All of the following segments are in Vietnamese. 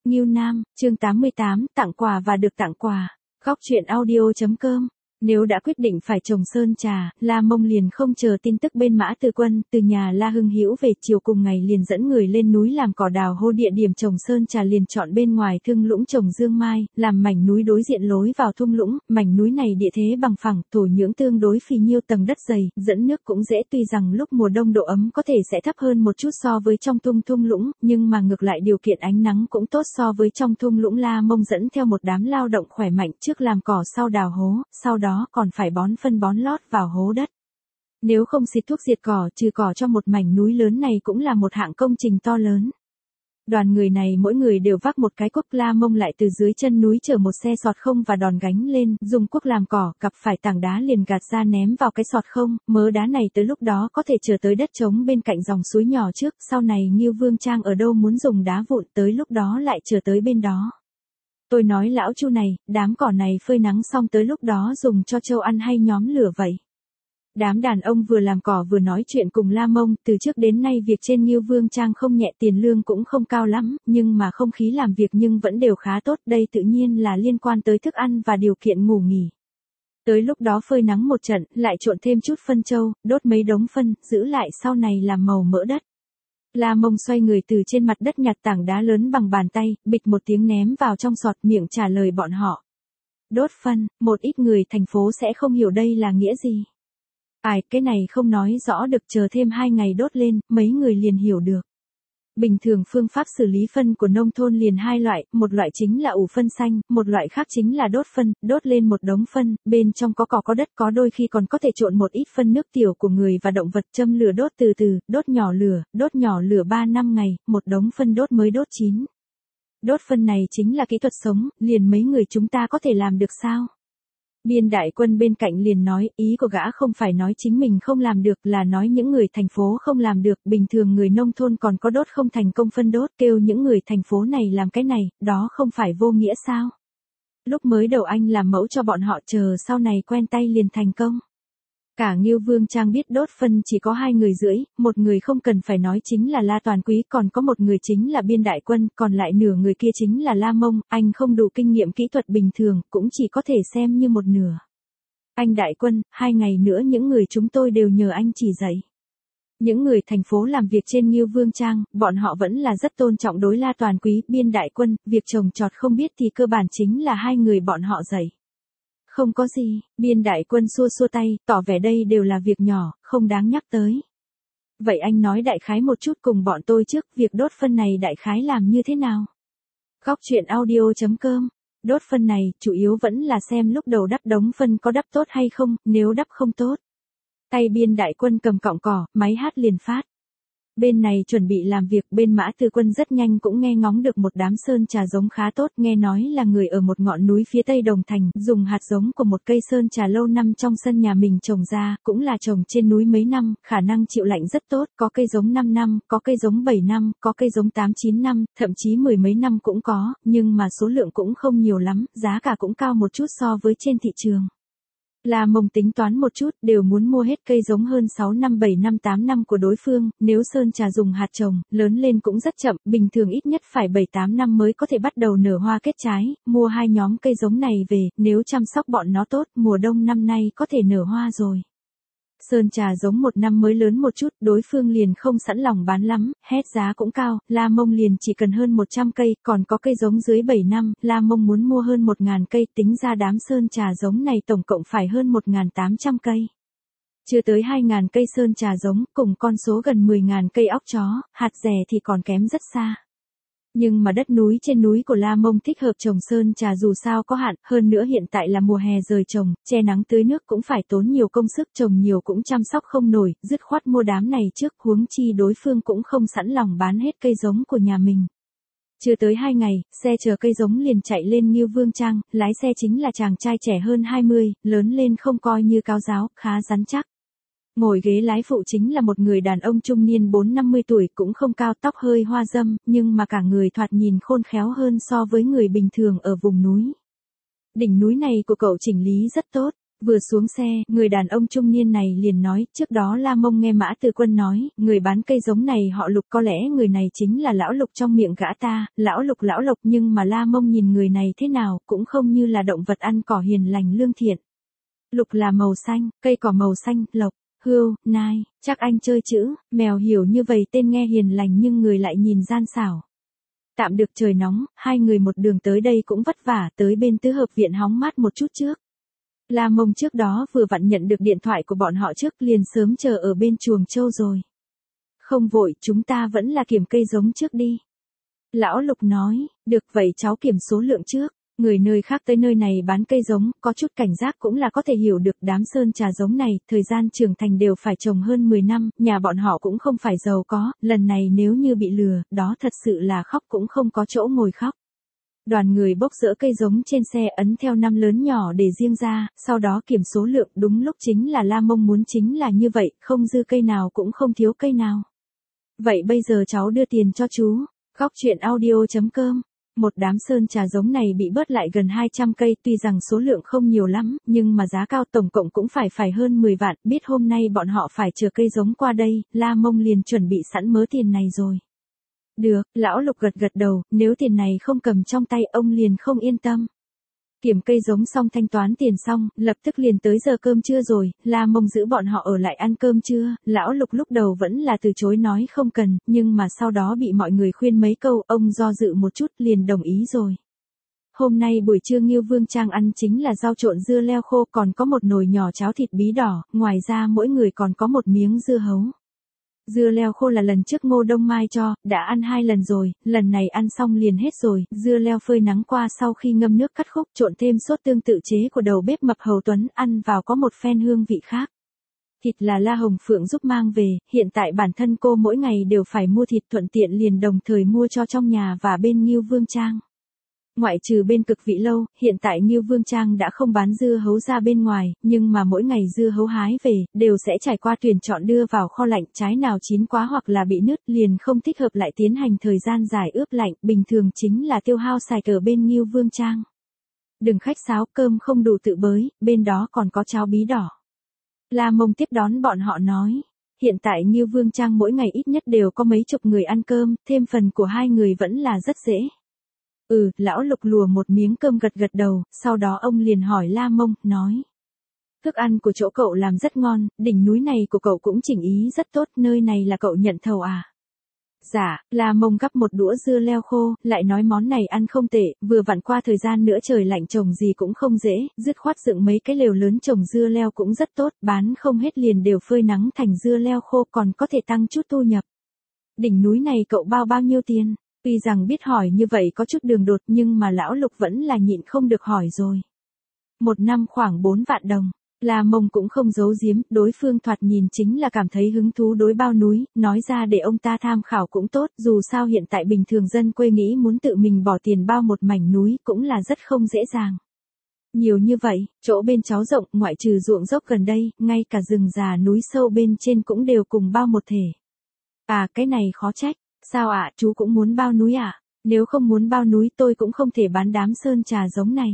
Ngưu Nam, chương 88, tặng quà và được tặng quà. Góc truyện audio.com. Nếu đã quyết định phải trồng sơn trà, La Mông liền không chờ tin tức bên Mã Tư Quân, từ nhà La Hưng Hữu về chiều cùng ngày liền dẫn người lên núi làm cỏ đào hô địa điểm trồng sơn trà liền chọn bên ngoài thung lũng trồng dương mai, làm mảnh núi đối diện lối vào thung lũng, mảnh núi này địa thế bằng phẳng, thổ nhưỡng tương đối phì nhiêu tầng đất dày, dẫn nước cũng dễ tuy rằng lúc mùa đông độ ấm có thể sẽ thấp hơn một chút so với trong thung lũng, nhưng mà ngược lại điều kiện ánh nắng cũng tốt so với trong thung lũng. La Mông dẫn theo một đám lao động khỏe mạnh trước làm cỏ sau đào hố, sau đó còn phải bón phân bón lót vào hố đất. Nếu không xịt thuốc diệt cỏ trừ cỏ cho một mảnh núi lớn này cũng là một hạng công trình to lớn. Đoàn người này mỗi người đều vác một cái cuốc. La Mông lại từ dưới chân núi chở một xe sọt không và đòn gánh lên, dùng cuốc làm cỏ, gặp phải tảng đá liền gạt ra ném vào cái sọt không, mớ đá này tới lúc đó có thể chở tới đất trống bên cạnh dòng suối nhỏ trước, sau này Ngưu Vương Trang ở đâu muốn dùng đá vụn tới lúc đó lại chở tới bên đó. Tôi nói lão Chu này, đám cỏ này phơi nắng xong tới lúc đó dùng cho trâu ăn hay nhóm lửa vậy. Đám đàn ông vừa làm cỏ vừa nói chuyện cùng La Mông, từ trước đến nay việc trên Ngưu Vương Trang không nhẹ, tiền lương cũng không cao lắm, nhưng mà không khí làm việc nhưng vẫn đều khá tốt, đây tự nhiên là liên quan tới thức ăn và điều kiện ngủ nghỉ. Tới lúc đó phơi nắng một trận, lại trộn thêm chút phân trâu, đốt mấy đống phân, giữ lại sau này làm màu mỡ đất. La Mông xoay người từ trên mặt đất nhặt tảng đá lớn bằng bàn tay, bịch một tiếng ném vào trong sọt, miệng trả lời bọn họ. Đốt phân, một ít người thành phố sẽ không hiểu đây là nghĩa gì. Ai, cái này không nói rõ được, chờ thêm 2 ngày đốt lên, mấy người liền hiểu được. Bình thường phương pháp xử lý phân của nông thôn liền 2 loại, một loại chính là ủ phân xanh, một loại khác chính là đốt phân, đốt lên một đống phân, bên trong có cỏ có đất, có đôi khi còn có thể trộn một ít phân nước tiểu của người và động vật, châm lửa đốt từ từ, đốt nhỏ lửa 3-5 ngày, một đống phân đốt mới đốt chín. Đốt phân này chính là kỹ thuật sống, liền mấy người chúng ta có thể làm được sao? Biên Đại Quân bên cạnh liền nói, ý của gã không phải nói chính mình không làm được, là nói những người thành phố không làm được, bình thường người nông thôn còn có đốt không thành công phân đốt, kêu những người thành phố này làm cái này, đó không phải vô nghĩa sao? Lúc mới đầu anh làm mẫu cho bọn họ, chờ sau này quen tay liền thành công. Cả Ngưu Vương Trang biết đốt phân chỉ có 2 người rưỡi, một người không cần phải nói chính là La Toàn Quý, còn có một người chính là Biên Đại Quân, còn lại nửa người kia chính là La Mông, anh không đủ kinh nghiệm kỹ thuật bình thường, cũng chỉ có thể xem như một nửa. Anh Đại Quân, 2 ngày nữa những người chúng tôi đều nhờ anh chỉ dạy. Những người thành phố làm việc trên Ngưu Vương Trang, bọn họ vẫn là rất tôn trọng đối La Toàn Quý, Biên Đại Quân, việc trồng trọt không biết thì cơ bản chính là 2 người bọn họ dạy. Không có gì, Biên Đại Quân xua xua tay, tỏ vẻ đây đều là việc nhỏ, không đáng nhắc tới. Vậy anh nói đại khái một chút cùng bọn tôi trước, việc đốt phân này đại khái làm như thế nào? Góc truyện audio.com. Đốt phân này, chủ yếu vẫn là xem lúc đầu đắp đống phân có đắp tốt hay không, nếu đắp không tốt. Tay Biên Đại Quân cầm cọng cỏ, máy hát liền phát. Bên này chuẩn bị làm việc, bên Mã Tư Quân rất nhanh cũng nghe ngóng được một đám sơn trà giống khá tốt, nghe nói là người ở một ngọn núi phía tây Đồng Thành, dùng hạt giống của một cây sơn trà lâu năm trong sân nhà mình trồng ra, cũng là trồng trên núi mấy năm, khả năng chịu lạnh rất tốt, có cây giống 5 năm, có cây giống 7 năm, có cây giống 8-9 năm, thậm chí 10 mấy năm cũng có, nhưng mà số lượng cũng không nhiều lắm, giá cả cũng cao một chút so với trên thị trường. La Mông tính toán một chút, đều muốn mua hết cây giống hơn 6 năm 7 năm 8 năm của đối phương, nếu sơn trà dùng hạt trồng, lớn lên cũng rất chậm, bình thường ít nhất phải 7-8 năm mới có thể bắt đầu nở hoa kết trái, mua 2 nhóm cây giống này về, nếu chăm sóc bọn nó tốt, mùa đông năm nay có thể nở hoa rồi. Sơn trà giống 1 năm mới lớn một chút, đối phương liền không sẵn lòng bán lắm, hét giá cũng cao, La Mông liền chỉ cần hơn 100 cây, còn có cây giống dưới 7 năm, La Mông muốn mua hơn 1.000 cây, tính ra đám sơn trà giống này tổng cộng phải hơn 1.800 cây. Chưa tới 2.000 cây sơn trà giống, cùng con số gần 10.000 cây óc chó, hạt rẻ thì còn kém rất xa. Nhưng mà đất núi trên núi của La Mông thích hợp trồng sơn trà dù sao có hạn, hơn nữa hiện tại là mùa hè rời trồng, che nắng tưới nước cũng phải tốn nhiều công sức, trồng nhiều cũng chăm sóc không nổi, dứt khoát mua đám này trước, huống chi đối phương cũng không sẵn lòng bán hết cây giống của nhà mình. Chưa tới 2 ngày, xe chở cây giống liền chạy lên Ngưu Vương Trang, lái xe chính là chàng trai trẻ hơn 20, lớn lên không coi như cao giáo, khá rắn chắc. Ngồi ghế lái phụ chính là một người đàn ông trung niên 4-50 tuổi, cũng không cao, tóc hơi hoa râm, nhưng mà cả người thoạt nhìn khôn khéo hơn so với người bình thường ở vùng núi. Đỉnh núi này của cậu chỉnh lý rất tốt, Vừa xuống xe, người đàn ông trung niên này liền nói, trước đó La Mông nghe Mã Từ Quân nói, người bán cây giống này họ Lục, có lẽ người này chính là lão Lục trong miệng gã ta, lão Lục, nhưng mà La Mông nhìn người này thế nào, cũng không như là động vật ăn cỏ hiền lành lương thiện. Lục là màu xanh, cây cỏ màu xanh, lộc, hươu, nai, chắc anh chơi chữ, mèo hiểu như vậy tên nghe hiền lành nhưng người lại nhìn gian xảo. Tạm được trời nóng, hai người một đường tới đây cũng vất vả, tới bên tứ hợp viện hóng mát một chút trước. La Mông trước đó vừa vặn nhận được điện thoại của bọn họ trước, liền sớm chờ ở bên chuồng trâu rồi. Không vội, chúng ta vẫn là kiểm cây giống trước đi. Lão Lục nói, được vậy cháu kiểm số lượng trước. Người nơi khác tới nơi này bán cây giống, có chút cảnh giác cũng là có thể hiểu được. Đám sơn trà giống này, thời gian trưởng thành đều phải trồng hơn 10 năm, nhà bọn họ cũng không phải giàu có, lần này nếu như bị lừa, đó thật sự là khóc cũng không có chỗ ngồi khóc. Đoàn người bốc dỡ cây giống trên xe, ấn theo năm lớn nhỏ để riêng ra, sau đó kiểm số lượng, đúng lúc chính là La Mông muốn chính là như vậy, không dư cây nào cũng không thiếu cây nào. Vậy bây giờ cháu đưa tiền cho chú. Góc chuyện audio.com. Một đám sơn trà giống này bị bớt lại gần 200 cây, tuy rằng số lượng không nhiều lắm, nhưng mà giá cao, tổng cộng cũng phải hơn 10 vạn, biết hôm nay bọn họ phải chờ cây giống qua đây, La Mông liền chuẩn bị sẵn mớ tiền này rồi. Được, lão Lục gật đầu, nếu tiền này không cầm trong tay ông liền không yên tâm. Kiểm cây giống xong, thanh toán tiền xong, lập tức liền tới giờ cơm trưa rồi, La Mông giữ bọn họ ở lại ăn cơm trưa, lão Lục lúc đầu vẫn là từ chối nói không cần, nhưng mà sau đó bị mọi người khuyên mấy câu, ông do dự một chút liền đồng ý rồi. Hôm nay buổi trưa Ngưu Vương Trang ăn chính là rau trộn dưa leo khô, còn có một nồi nhỏ cháo thịt bí đỏ, ngoài ra mỗi người còn có một miếng dưa hấu. Dưa leo khô là lần trước Ngô Đông Mai cho, đã ăn 2 lần rồi, lần này ăn xong liền hết rồi, dưa leo phơi nắng qua sau khi ngâm nước cắt khúc, trộn thêm sốt tương tự chế của đầu bếp Mập Hầu Tuấn, ăn vào có một phen hương vị khác. Thịt là La Hồng Phượng giúp mang về, hiện tại bản thân cô mỗi ngày đều phải mua thịt, thuận tiện liền đồng thời mua cho trong nhà và bên Ngưu Vương Trang. Ngoại trừ bên Cực Vị Lâu, hiện tại Ngưu Vương Trang đã không bán dưa hấu ra bên ngoài, nhưng mà mỗi ngày dưa hấu hái về, đều sẽ trải qua tuyển chọn đưa vào kho lạnh, trái nào chín quá hoặc là bị nứt liền không thích hợp lại tiến hành thời gian dài ướp lạnh, bình thường chính là tiêu hao sạch ở bên Ngưu Vương Trang. Đừng khách sáo, cơm không đủ tự bới, bên đó còn có cháo bí đỏ. La Mông tiếp đón bọn họ nói, hiện tại Ngưu Vương Trang mỗi ngày ít nhất đều có mấy chục người ăn cơm, thêm phần của 2 người vẫn là rất dễ. Lão Lục lùa một miếng cơm gật đầu, sau đó ông liền hỏi La Mông, nói. Thức ăn của chỗ cậu làm rất ngon, đỉnh núi này của cậu cũng chỉnh ý rất tốt, nơi này là cậu nhận thầu à? Dạ, La Mông gắp một đũa dưa leo khô, lại nói món này ăn không tệ, vừa vặn qua thời gian nữa trời lạnh trồng gì cũng không dễ, dứt khoát dựng mấy cái lều lớn trồng dưa leo cũng rất tốt, bán không hết liền đều phơi nắng thành dưa leo khô, còn có thể tăng chút thu nhập. Đỉnh núi này cậu bao nhiêu tiền? Tuy rằng biết hỏi như vậy có chút đường đột, nhưng mà lão Lục vẫn là nhịn không được hỏi rồi. 1 năm khoảng 4 vạn đồng. La Mông cũng không giấu giếm, đối phương thoạt nhìn chính là cảm thấy hứng thú đối bao núi, nói ra để ông ta tham khảo cũng tốt, dù sao hiện tại bình thường dân quê nghĩ muốn tự mình bỏ tiền bao một mảnh núi cũng là rất không dễ dàng. Nhiều như vậy, chỗ bên cháu rộng, ngoại trừ ruộng dốc gần đây, ngay cả rừng già núi sâu bên trên cũng đều cùng bao một thể. À, cái này khó trách. Sao ạ, chú cũng muốn bao núi ạ? Nếu không muốn bao núi tôi cũng không thể bán đám sơn trà giống này.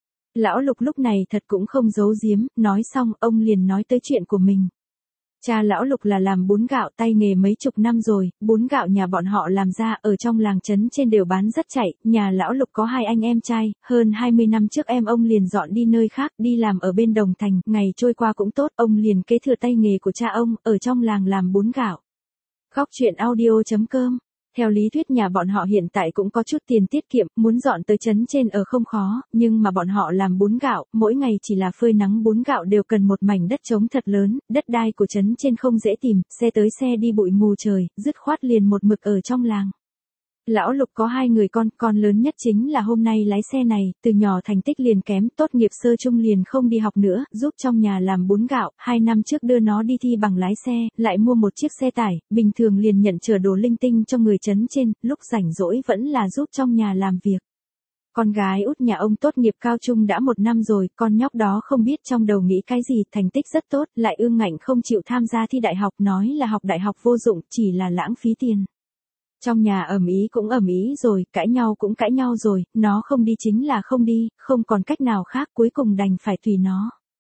Lão Lục lúc này thật cũng không giấu giếm, nói xong ông liền nói tới chuyện của mình. Cha lão Lục là làm bún gạo, tay nghề mấy chục năm rồi, bún gạo nhà bọn họ làm ra ở trong làng trấn trên đều bán rất chạy, nhà lão Lục có 2 anh em trai, hơn 20 năm trước em ông liền dọn đi nơi khác, đi làm ở bên Đồng Thành, ngày trôi qua cũng tốt, ông liền kế thừa tay nghề của cha ông, ở trong làng làm bún gạo. Góc chuyện audio.com. Theo lý thuyết nhà bọn họ hiện tại cũng có chút tiền tiết kiệm, muốn dọn tới trấn trên ở không khó, nhưng mà bọn họ làm bún gạo, mỗi ngày chỉ là phơi nắng bún gạo đều cần một mảnh đất trống thật lớn, đất đai của trấn trên không dễ tìm, xe tới xe đi bụi mù trời, dứt khoát liền một mực ở trong làng. Lão Lục có 2 người con lớn nhất chính là hôm nay lái xe này, từ nhỏ thành tích liền kém, tốt nghiệp sơ trung liền không đi học nữa, giúp trong nhà làm bún gạo, 2 năm trước đưa nó đi thi bằng lái xe, lại mua một chiếc xe tải, bình thường liền nhận chở đồ linh tinh cho người trấn trên, lúc rảnh rỗi vẫn là giúp trong nhà làm việc. Con gái út nhà ông tốt nghiệp cao trung đã 1 năm rồi, con nhóc đó không biết trong đầu nghĩ cái gì, thành tích rất tốt, lại ương ngạnh không chịu tham gia thi đại học, nói là học đại học vô dụng, chỉ là lãng phí tiền. Trong nhà ầm ĩ cũng ầm ĩ rồi, cãi nhau cũng cãi nhau rồi, nó không đi chính là không đi, không còn cách nào khác, cuối cùng đành phải tùy nó.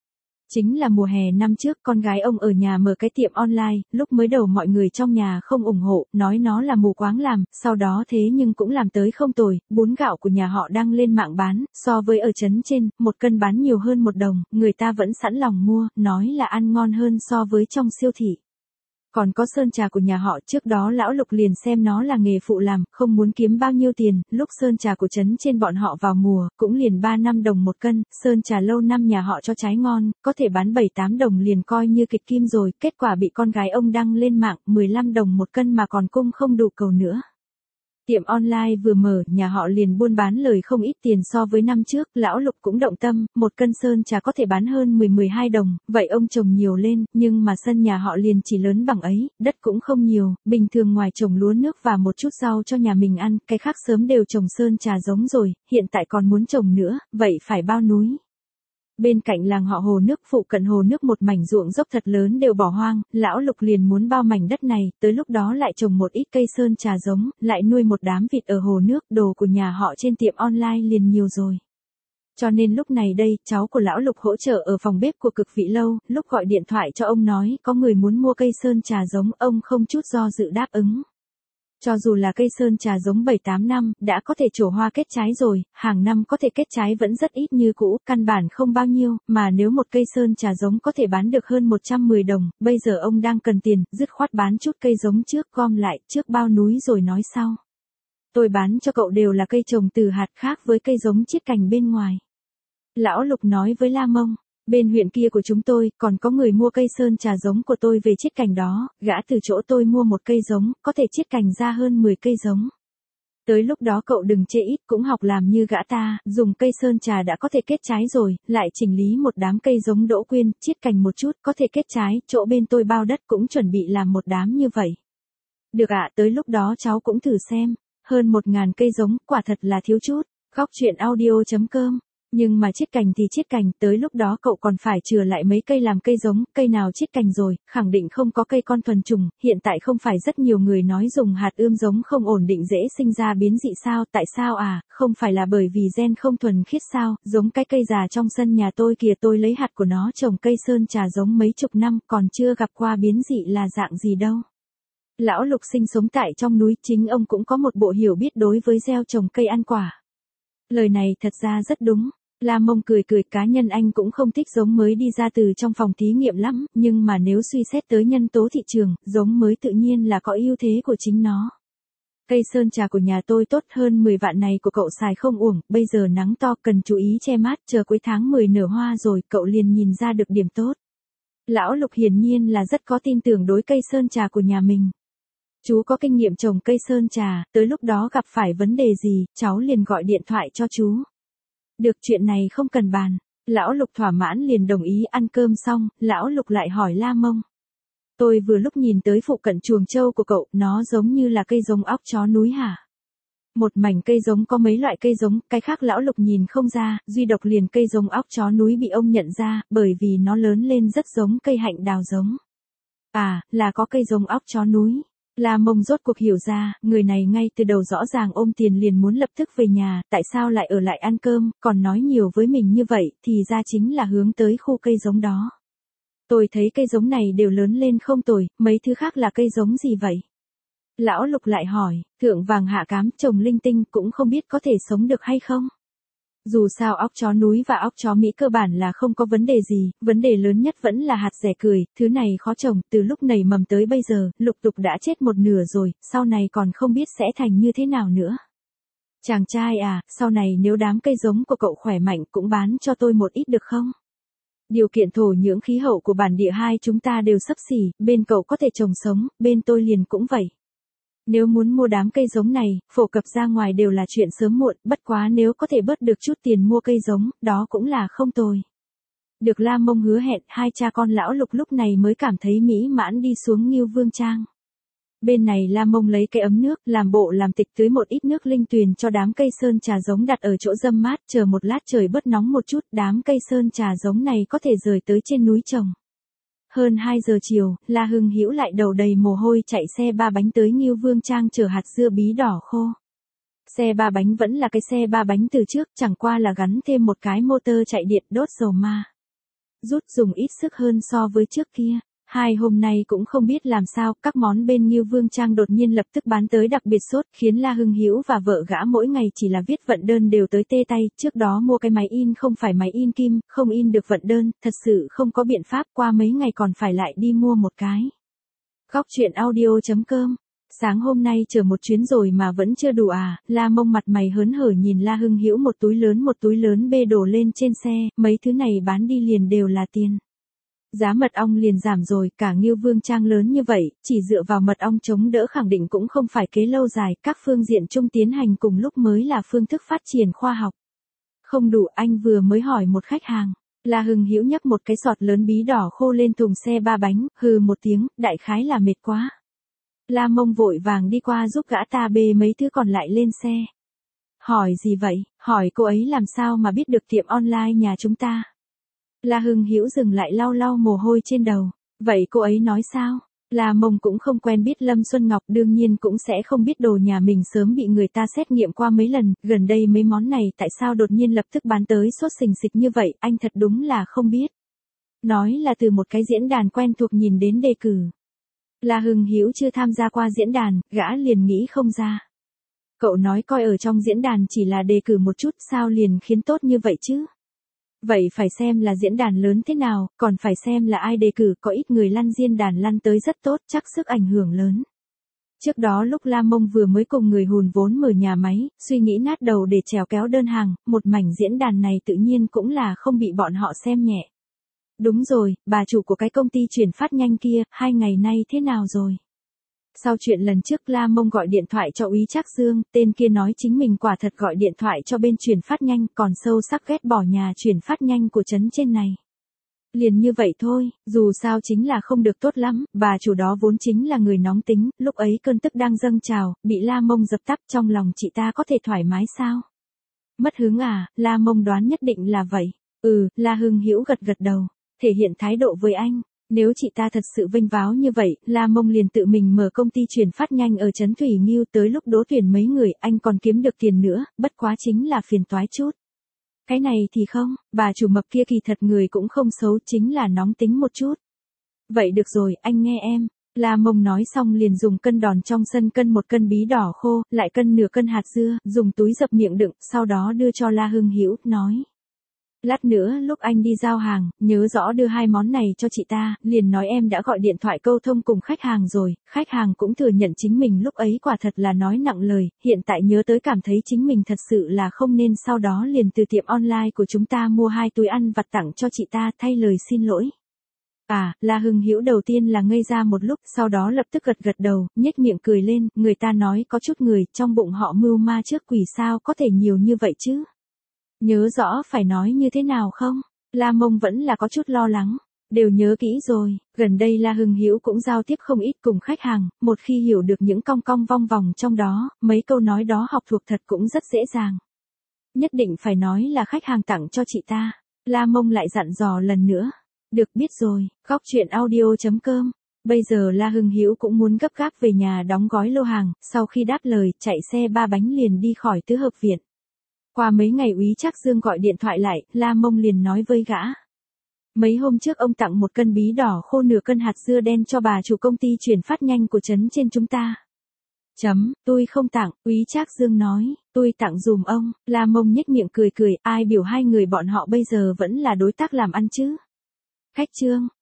Chính là mùa hè năm trước, con gái ông ở nhà mở cái tiệm online, lúc mới đầu mọi người trong nhà không ủng hộ, nói nó là mù quáng làm, sau đó thế nhưng cũng làm tới không tồi, bún gạo của nhà họ đăng lên mạng bán, so với ở trấn trên, 1 cân bán nhiều hơn 1 đồng, người ta vẫn sẵn lòng mua, nói là ăn ngon hơn so với trong siêu thị. Còn có sơn trà của nhà họ, trước đó lão Lục liền xem nó là nghề phụ làm, không muốn kiếm bao nhiêu tiền, lúc sơn trà của trấn trên bọn họ vào mùa, cũng liền 3-5 đồng 1 cân, sơn trà lâu năm nhà họ cho trái ngon, có thể bán 7-8 đồng liền coi như kịch kim rồi, kết quả bị con gái ông đăng lên mạng, 15 đồng 1 cân mà còn cung không đủ cầu nữa. Tiệm online vừa mở, nhà họ liền buôn bán lời không ít tiền so với năm trước, lão Lục cũng động tâm, 1 cân sơn trà có thể bán hơn 10-12 đồng, vậy ông trồng nhiều lên, nhưng mà sân nhà họ liền chỉ lớn bằng ấy, đất cũng không nhiều, bình thường ngoài trồng lúa nước và một chút rau cho nhà mình ăn, cái khác sớm đều trồng sơn trà giống rồi, hiện tại còn muốn trồng nữa, vậy phải bao núi. Bên cạnh làng họ hồ nước, phụ cận hồ nước một mảnh ruộng dốc thật lớn đều bỏ hoang, lão Lục liền muốn bao mảnh đất này, tới lúc đó lại trồng một ít cây sơn trà giống, lại nuôi một đám vịt ở hồ nước, đồ của nhà họ trên tiệm online liền nhiều rồi. Cho nên lúc này đây, cháu của lão Lục hỗ trợ ở phòng bếp của Cực Vị Lâu, lúc gọi điện thoại cho ông nói có người muốn mua cây sơn trà giống, ông không chút do dự đáp ứng. Cho dù là cây sơn trà giống 7-8 năm, đã có thể trổ hoa kết trái rồi, hàng năm có thể kết trái vẫn rất ít như cũ, căn bản không bao nhiêu, mà nếu một cây sơn trà giống có thể bán được hơn 110 đồng, bây giờ ông đang cần tiền, dứt khoát bán chút cây giống trước, gom lại, trước bao núi rồi nói sau. Tôi bán cho cậu đều là cây trồng từ hạt, khác với cây giống chiết cành bên ngoài. Lão Lục nói với La Mông. Bên huyện kia của chúng tôi, còn có người mua cây sơn trà giống của tôi về chiết cành đó, gã từ chỗ tôi mua một cây giống, có thể chiết cành ra hơn 10 cây giống. Tới lúc đó cậu đừng chê ít, cũng học làm như gã ta, dùng cây sơn trà đã có thể kết trái rồi, lại chỉnh lý một đám cây giống đỗ quyên, chiết cành một chút, có thể kết trái, chỗ bên tôi bao đất cũng chuẩn bị làm một đám như vậy. Được ạ, tới lúc đó cháu cũng thử xem, hơn 1.000 cây giống, quả thật là thiếu chút. Góc truyện audio.com. Nhưng mà chiết cành thì chiết cành, tới lúc đó cậu còn phải chừa lại mấy cây làm cây giống, cây nào chiết cành rồi, khẳng định không có cây con thuần trùng, hiện tại không phải rất nhiều người nói dùng hạt ươm giống không ổn định dễ sinh ra biến dị sao, tại sao à, không phải là bởi vì gen không thuần khiết sao, giống cái cây già trong sân nhà tôi kìa, tôi lấy hạt của nó trồng cây sơn trà giống mấy chục năm, còn chưa gặp qua biến dị là dạng gì đâu. Lão Lục sinh sống tại trong núi, chính ông cũng có một bộ hiểu biết đối với gieo trồng cây ăn quả. Lời này thật ra rất đúng. La Mông cười cười, cá nhân anh cũng không thích giống mới đi ra từ trong phòng thí nghiệm lắm, nhưng mà nếu suy xét tới nhân tố thị trường, giống mới tự nhiên là có ưu thế của chính nó. Cây sơn trà của nhà tôi tốt, hơn 10 vạn này của cậu xài không uổng, bây giờ nắng to cần chú ý che mát, chờ cuối tháng 10 nở hoa rồi cậu liền nhìn ra được điểm tốt. Lão Lục hiển nhiên là rất có tin tưởng đối cây sơn trà của nhà mình. Chú có kinh nghiệm trồng cây sơn trà, tới lúc đó gặp phải vấn đề gì, cháu liền gọi điện thoại cho chú. Được, chuyện này không cần bàn. Lão Lục thỏa mãn liền đồng ý. Ăn cơm xong, lão Lục lại hỏi La Mông. Tôi vừa lúc nhìn tới phụ cận chuồng trâu của cậu, nó giống như là cây giống óc chó núi hả? Một mảnh cây giống có mấy loại cây giống, cái khác lão Lục nhìn không ra, duy độc liền cây giống óc chó núi bị ông nhận ra, bởi vì nó lớn lên rất giống cây hạnh đào giống. À, là có cây giống óc chó núi. La Mông rốt cuộc hiểu ra, người này ngay từ đầu rõ ràng ôm tiền liền muốn lập tức về nhà, tại sao lại ở lại ăn cơm, còn nói nhiều với mình như vậy, thì ra chính là hướng tới khu cây giống đó. Tôi thấy cây giống này đều lớn lên không tồi, mấy thứ khác là cây giống gì vậy? Lão Lục lại hỏi, thượng vàng hạ cám, trồng linh tinh cũng không biết có thể sống được hay không? Dù sao óc chó núi và óc chó Mỹ cơ bản là không có vấn đề gì, vấn đề lớn nhất vẫn là hạt rẻ cười, thứ này khó trồng, từ lúc nảy mầm tới bây giờ, lục tục đã chết một nửa rồi, sau này còn không biết sẽ thành như thế nào nữa. Chàng trai à, sau này nếu đám cây giống của cậu khỏe mạnh cũng bán cho tôi một ít được không? Điều kiện thổ nhưỡng khí hậu của bản địa hai chúng ta đều xấp xỉ, bên cậu có thể trồng sống, bên tôi liền cũng vậy. Nếu muốn mua đám cây giống này, phổ cập ra ngoài đều là chuyện sớm muộn, bất quá nếu có thể bớt được chút tiền mua cây giống, đó cũng là không tồi. Được La Mông hứa hẹn, hai cha con lão Lục lúc này mới cảm thấy mỹ mãn đi xuống Ngưu Vương Trang. Bên này La Mông lấy cái ấm nước, làm bộ làm tịch tưới một ít nước linh tuyền cho đám cây sơn trà giống đặt ở chỗ râm mát, chờ một lát trời bớt nóng một chút, đám cây sơn trà giống này có thể rời tới trên núi trồng. Hơn 2 giờ chiều, La Hưng Hữu lại đầu đầy mồ hôi chạy xe 3 bánh tới Ngưu Vương Trang chở hạt dưa bí đỏ khô. Xe 3 bánh vẫn là cái xe 3 bánh từ trước, chẳng qua là gắn thêm một cái motor chạy điện đốt dầu ma. rút dùng ít sức hơn so với trước kia. Hai hôm nay cũng không biết làm sao, các món bên Ngưu Vương Trang đột nhiên lập tức bán tới đặc biệt sốt, khiến La Hưng Hữu và vợ gã mỗi ngày chỉ là viết vận đơn đều tới tê tay, trước đó mua cái máy in không phải máy in kim, không in được vận đơn, thật sự không có biện pháp, qua mấy ngày còn phải lại đi mua một cái. Góc truyện audio.com. Sáng hôm nay chở một chuyến rồi mà vẫn chưa đủ à? La Mông mặt mày hớn hở nhìn La Hưng Hữu một túi lớn bê đổ lên trên xe, mấy thứ này bán đi liền đều là tiền. Giá mật ong liền giảm rồi, cả Ngưu Vương Trang lớn như vậy, chỉ dựa vào mật ong chống đỡ khẳng định cũng không phải kế lâu dài, các phương diện chung tiến hành cùng lúc mới là phương thức phát triển khoa học. Không đủ, anh vừa mới hỏi một khách hàng. La Hưng Hữu nhấc một cái sọt lớn bí đỏ khô lên thùng xe ba bánh, hừ một tiếng, đại khái là mệt quá. La Mông vội vàng đi qua giúp gã ta bê mấy thứ còn lại lên xe. Hỏi gì vậy? Hỏi cô ấy làm sao mà biết được tiệm online nhà chúng ta? La Hưng Hữu dừng lại lau lau mồ hôi trên đầu. Vậy cô ấy nói sao? La Mông cũng không quen biết Lâm Xuân Ngọc, đương nhiên cũng sẽ không biết đồ nhà mình sớm bị người ta xét nghiệm qua mấy lần, gần đây mấy món này tại sao đột nhiên lập tức bán tới sốt sình sịch như vậy, anh thật đúng là không biết. Nói là từ một cái diễn đàn quen thuộc nhìn đến đề cử. La Hưng Hữu chưa tham gia qua diễn đàn, gã liền nghĩ không ra. Cậu nói coi ở trong diễn đàn chỉ là đề cử một chút, sao liền khiến tốt như vậy chứ? Vậy phải xem là diễn đàn lớn thế nào, còn phải xem là ai đề cử, có ít người lăn diễn đàn lăn tới rất tốt, chắc sức ảnh hưởng lớn. Trước đó lúc La Mông vừa mới cùng người hùn vốn mở nhà máy, suy nghĩ nát đầu để trèo kéo đơn hàng, một mảnh diễn đàn này tự nhiên cũng là không bị bọn họ xem nhẹ. Đúng rồi, bà chủ của cái công ty chuyển phát nhanh kia, 2 ngày nay thế nào rồi? Sau chuyện lần trước La Mông gọi điện thoại cho Úy Trác Dương, tên kia nói chính mình quả thật gọi điện thoại cho bên chuyển phát nhanh, còn sâu sắc ghét bỏ nhà chuyển phát nhanh của trấn trên này. Liền như vậy thôi, dù sao chính là không được tốt lắm, bà chủ đó vốn chính là người nóng tính, lúc ấy cơn tức đang dâng trào, bị La Mông dập tắt, trong lòng chị ta có thể thoải mái sao? Mất hứng à? La Mông đoán nhất định là vậy. La Hưng Hữu gật gật đầu, thể hiện thái độ với anh. Nếu chị ta thật sự vênh váo như vậy, La Mông liền tự mình mở công ty chuyển phát nhanh ở trấn Thủy Nghiêu, tới lúc đỗ tuyển mấy người, anh còn kiếm được tiền nữa, bất quá chính là phiền toái chút. Cái này thì không, bà chủ mập kia kỳ thật người cũng không xấu, chính là nóng tính một chút. Vậy được rồi, anh nghe em. La Mông nói xong liền dùng cân đòn trong sân cân một cân bí đỏ khô, lại cân nửa cân hạt dưa, dùng túi dập miệng đựng, sau đó đưa cho La Hưng Hữu, nói. Lát nữa lúc anh đi giao hàng, nhớ rõ đưa 2 món này cho chị ta, liền nói em đã gọi điện thoại câu thông cùng khách hàng rồi, khách hàng cũng thừa nhận chính mình lúc ấy quả thật là nói nặng lời, hiện tại nhớ tới cảm thấy chính mình thật sự là không nên, sau đó liền từ tiệm online của chúng ta mua 2 túi ăn vặt tặng cho chị ta, thay lời xin lỗi. La Hưng Hữu đầu tiên là ngây ra một lúc, sau đó lập tức gật gật đầu, nhếch miệng cười lên, người ta nói có chút người, trong bụng họ mưu ma trước quỷ sao có thể nhiều như vậy chứ. Nhớ rõ phải nói như thế nào không? La Mông vẫn là có chút lo lắng. Đều nhớ kỹ rồi, gần đây La Hưng Hữu cũng giao tiếp không ít cùng khách hàng, một khi hiểu được những cong cong vong vòng trong đó, mấy câu nói đó học thuộc thật cũng rất dễ dàng. Nhất định phải nói là khách hàng tặng cho chị ta. La Mông lại dặn dò lần nữa. Được, biết rồi. Góc truyện audio.com. Bây giờ La Hưng Hữu cũng muốn gấp gáp về nhà đóng gói lô hàng, sau khi đáp lời, chạy xe 3 bánh liền đi khỏi tứ hợp viện. Qua mấy ngày Úy Trác Dương gọi điện thoại lại, La Mông liền nói với gã. Mấy hôm trước ông tặng 1 cân bí đỏ khô, nửa cân hạt dưa đen cho bà chủ công ty chuyển phát nhanh của trấn trên chúng ta. Tôi không tặng, Úy Trác Dương nói, tôi tặng dùm ông. La Mông nhếch miệng cười cười, ai biểu hai người bọn họ bây giờ vẫn là đối tác làm ăn chứ. Khách Trương,